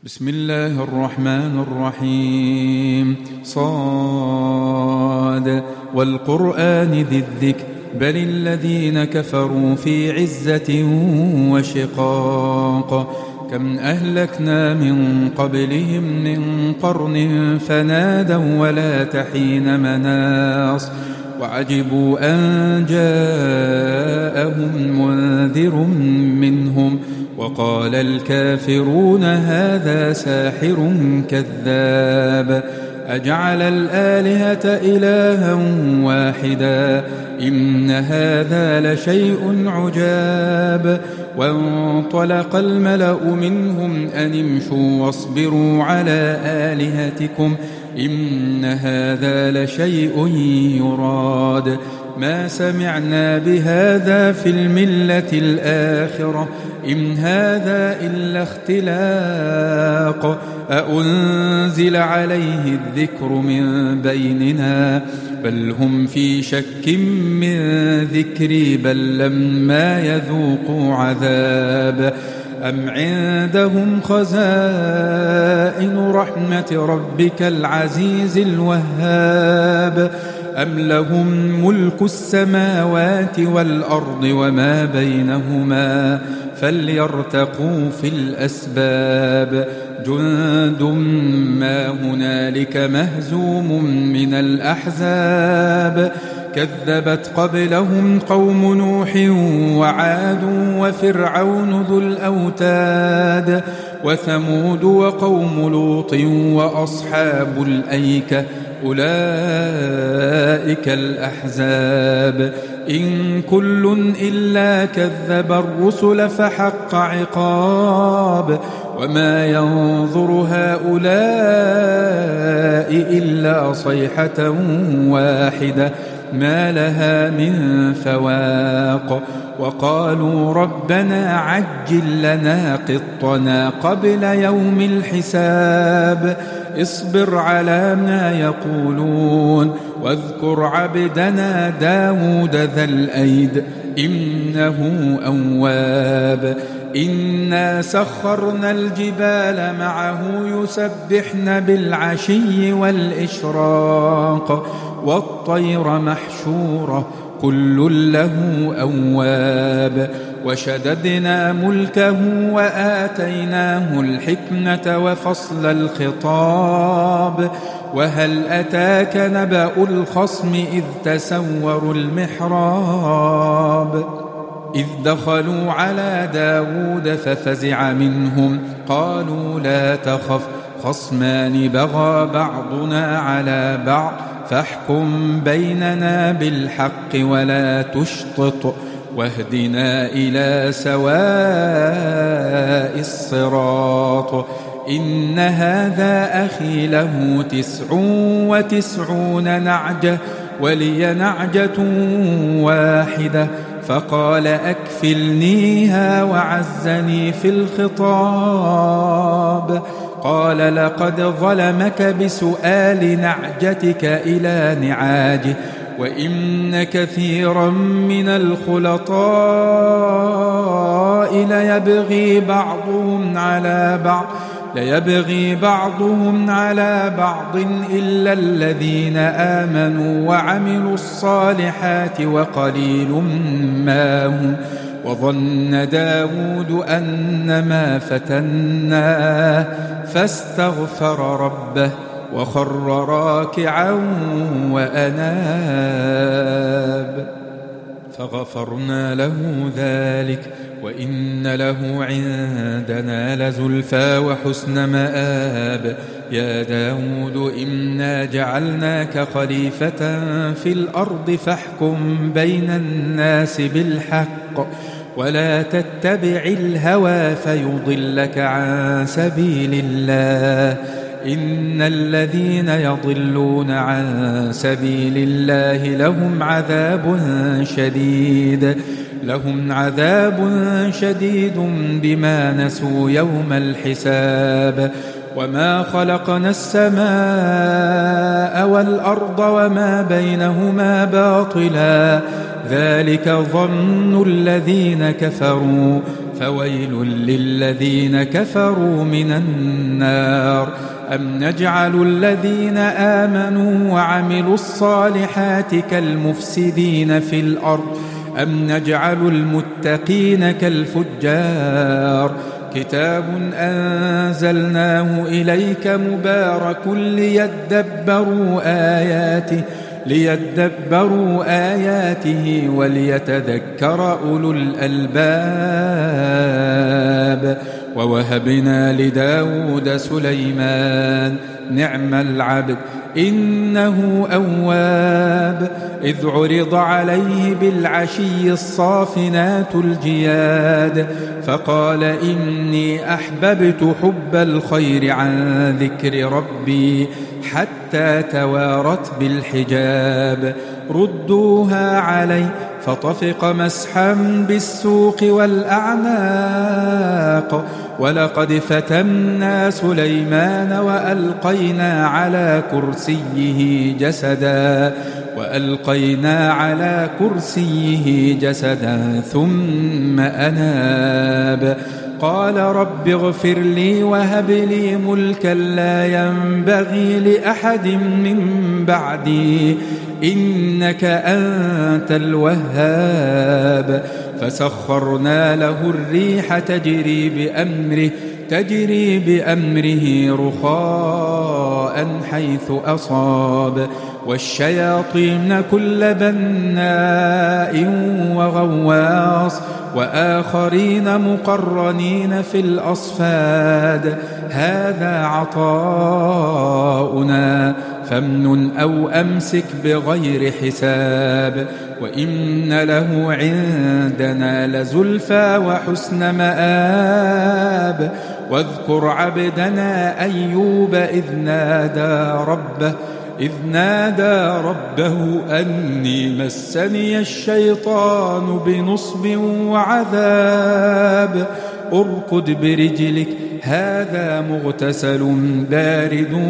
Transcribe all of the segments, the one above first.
بسم الله الرحمن الرحيم. صاد والقرآن ذي الذكر بل الذين كفروا في عزة وشقاق. كم أهلكنا من قبلهم من قرن فنادوا ولا تحين مناص وعجبوا أن جاءهم منذر منهم وقال الكافرون هذا ساحر كذاب أجعل الآلهة إلها واحدا إن هذا لشيء عجاب. وانطلق الملأ منهم أن امشوا واصبروا على آلهتكم إن هذا لشيء يراد ما سمعنا بهذا في الملة الآخرة إن هذا إلا اختلاق أأنزل عليه الذكر من بيننا بل هم في شك من ذكري بل لما يذوقوا عذاب أم عندهم خزائن رحمة ربك العزيز الوهاب أم لهم ملك السماوات والأرض وما بينهما فليرتقوا في الأسباب جند ما هنالك مهزوم من الأحزاب كذبت قبلهم قوم نوح وعاد وفرعون ذو الأوتاد وثمود وقوم لوط وأصحاب الأيكة أولئك الأحزاب إن كل إلا كذب الرسل فحق عقاب وما ينظر هؤلاء إلا صيحة واحدة ما لها من فواق وقالوا ربنا عجل لنا قطنا قبل يوم الحساب اصبر على ما يقولون واذكر عبدنا داود ذا الأيد إنه أواب إنا سخرنا الجبال معه يسبحن بالعشي والإشراق والطير محشورة كل له أواب وشددنا ملكه وآتيناه الحكمة وفصل الخطاب وهل أتاك نبأ الخصم إذ تسوروا المحراب إذ دخلوا على داود ففزع منهم قالوا لا تخف خصمان بغى بعضنا على بعض فاحكم بيننا بالحق ولا تشطط واهدنا إلى سواء الصراط إن هذا أخي له 99 نعجة ولي نعجة واحدة فقال أكفلنيها وعزني في الخطاب قال لقد ظلمك بسؤال نعجتك إلى نعاجه وإن كثيرا من الخلطاء ليبغي بعضهم على بعض إلا الذين آمنوا وعملوا الصالحات وقليل ما هم وظن داود أنما فتناه فاستغفر ربه وخر راكعا وأناب فغفرنا له ذلك وإن له عندنا لزلفى وحسن مآب يا داود إنا جعلناك خليفة في الأرض فاحكم بين الناس بالحق ولا تتبع الهوى فيضلك عن سبيل الله إن الذين يضلون عن سبيل الله لهم عذاب شديد بما نسوا يوم الحساب وما خلقنا السماء والأرض وما بينهما باطلا ذلك ظن الذين كفروا فويل للذين كفروا من النار. أم نجعل الذين آمنوا وعملوا الصالحات كالمفسدين في الأرض أم نجعل المتقين كالفجار. كتاب أنزلناه إليك مبارك ليدبروا آياته وليتذكر أولو الألباب. ووهبنا لداود سليمان نعم العبد إنه أواب. إذ عرض عليه بالعشي الصافنات الجياد فقال إني أحببت حب الخير عن ذكر ربي حتى توارت بالحجاب. ردوها علي فطفق مسحا بالسوق والأعناق. ولقد فتنا سليمان وألقينا على كرسيه جسدا ثم أناب. قال رب اغفر لي وهب لي ملكا لا ينبغي لأحد من بعدي إنك أنت الوهاب. فسخرنا له الريح تجري بأمره رخاء حيث أصاب والشياطين كل بناء وغواص وآخرين مقرنين في الأصفاد. هذا عطاؤنا فامنن أو أمسك بغير حساب. وإن له عندنا لزلفى وحسن مآب. واذكر عبدنا أيوب إذ نادى ربه أني مسني الشيطان بنصب وعذاب. اركض برجلك هذا مغتسل بارد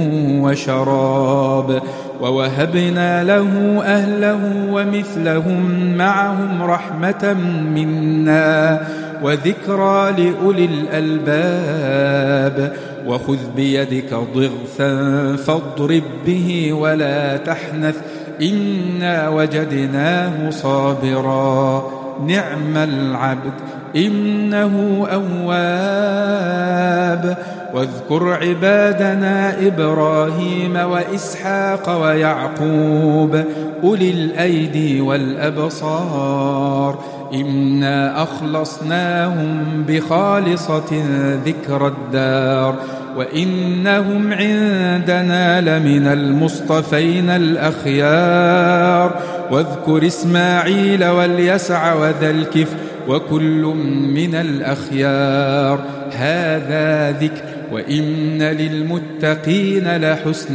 وشراب. ووهبنا له أهله ومثلهم معهم رحمة منا وذكرى لأولي الألباب. وخذ بيدك ضغثا فاضرب به ولا تحنث إنا وجدناه صابرا نعم العبد إنه أواب. واذكر عبادنا إبراهيم وإسحاق ويعقوب أولي الأيدي والأبصار إنا أخلصناهم بخالصة ذكر الدار وإنهم عندنا لمن المصطفين الأخيار. واذكر إسماعيل واليسع وذا الكفل وكل من الأخيار. هذا ذكر وإن للمتقين لحسن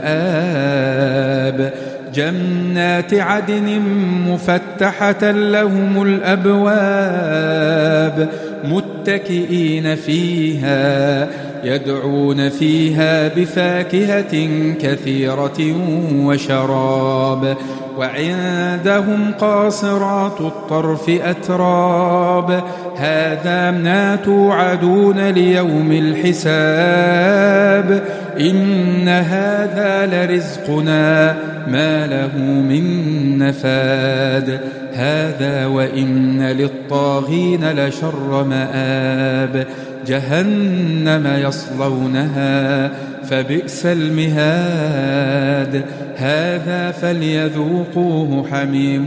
مآب. جنات عدن مفتحة لهم الأبواب متكئين فيها يدعون فيها بفاكهة كثيرة وشراب. وعندهم قاصرات الطرف أتراب. هذا ما توعدون ليوم الحساب إن هذا لرزقنا ما له من نفاد. هذا وإن للطاغين لشر مآب. جهنم يصلونها فبئس المهاد. هذا فليذوقوه حميم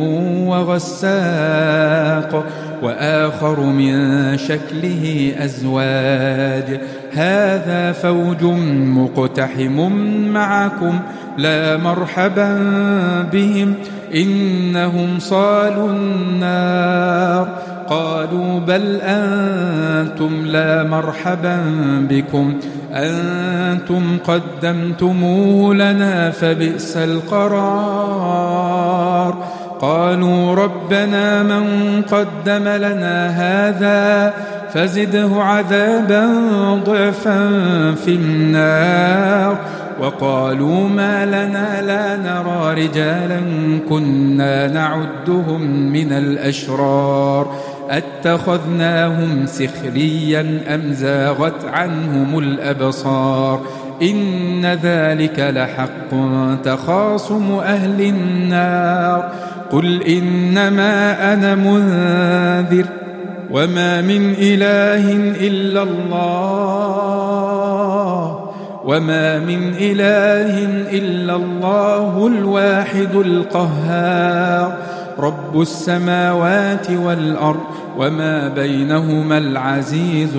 وغساق وآخر من شكله أزواج. هذا فوج مقتحم معكم لا مرحبا بهم إنهم صالوا النار. قالوا بل أنتم لا مرحبا بكم أنتم قدمتموه لنا فبئس القرار. قالوا ربنا من قدم لنا هذا فزده عذابا ضعفا في النار وقالوا ما لنا لا نرى رجالا كنا نعدهم من الأشرار أتخذناهم سخريا أم زاغت عنهم الأبصار إن ذلك لحق تخاصم أهل النار قل إنما أنا منذر وما من إله إلا الله الواحد القهار رب السماوات والأرض وما بينهما العزيز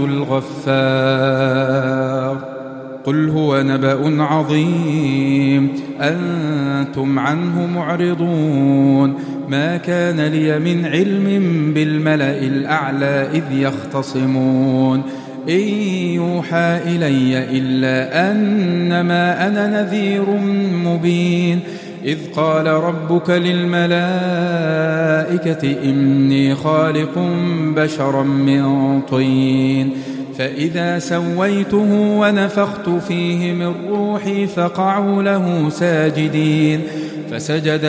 الغفار قل هو نبأ عظيم أنتم عنه معرضون ما كان لي من علم بالملأ الأعلى إذ يختصمون إن يوحى إلي إلا أنما أنا نذير مبين إذ قال ربك للملائكة إني خالق بشرا من طين فإذا سويته ونفخت فيه من روحي فقعوا له ساجدين فسجد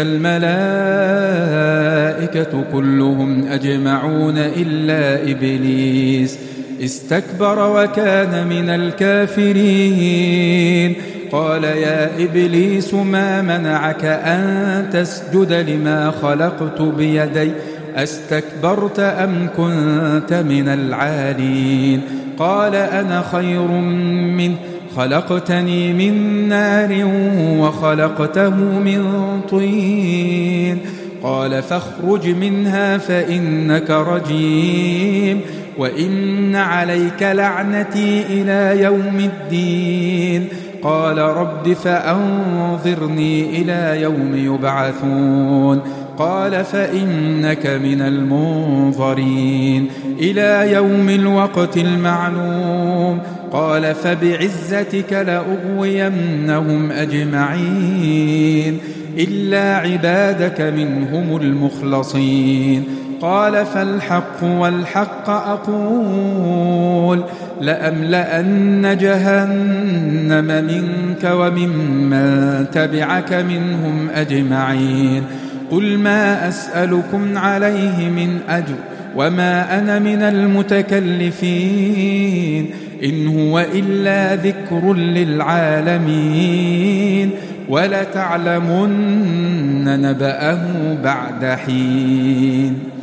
الملائكة كلهم أجمعون إلا إبليس استكبر وكان من الكافرين قال يا إبليس ما منعك أن تسجد لما خلقت بيدي أستكبرت أم كنت من العالين قال أنا خير منه خلقتني من نار وخلقته من طين قال فاخرج منها فإنك رجيم وإن عليك لعنتي إلى يوم الدين قال رب فأنظرني إلى يوم يبعثون قال فإنك من المنظرين إلى يوم الوقت المعلوم قال فبعزتك لأغوينهم أجمعين إلا عبادك منهم المخلصين قال فالحق والحق أقول لأملأن جهنم منك وممن تبعك منهم أجمعين قل ما أسألكم عليه من أجر وما أنا من المتكلفين إن هو إلا ذكر للعالمين ولتعلمن نبأه بعد حين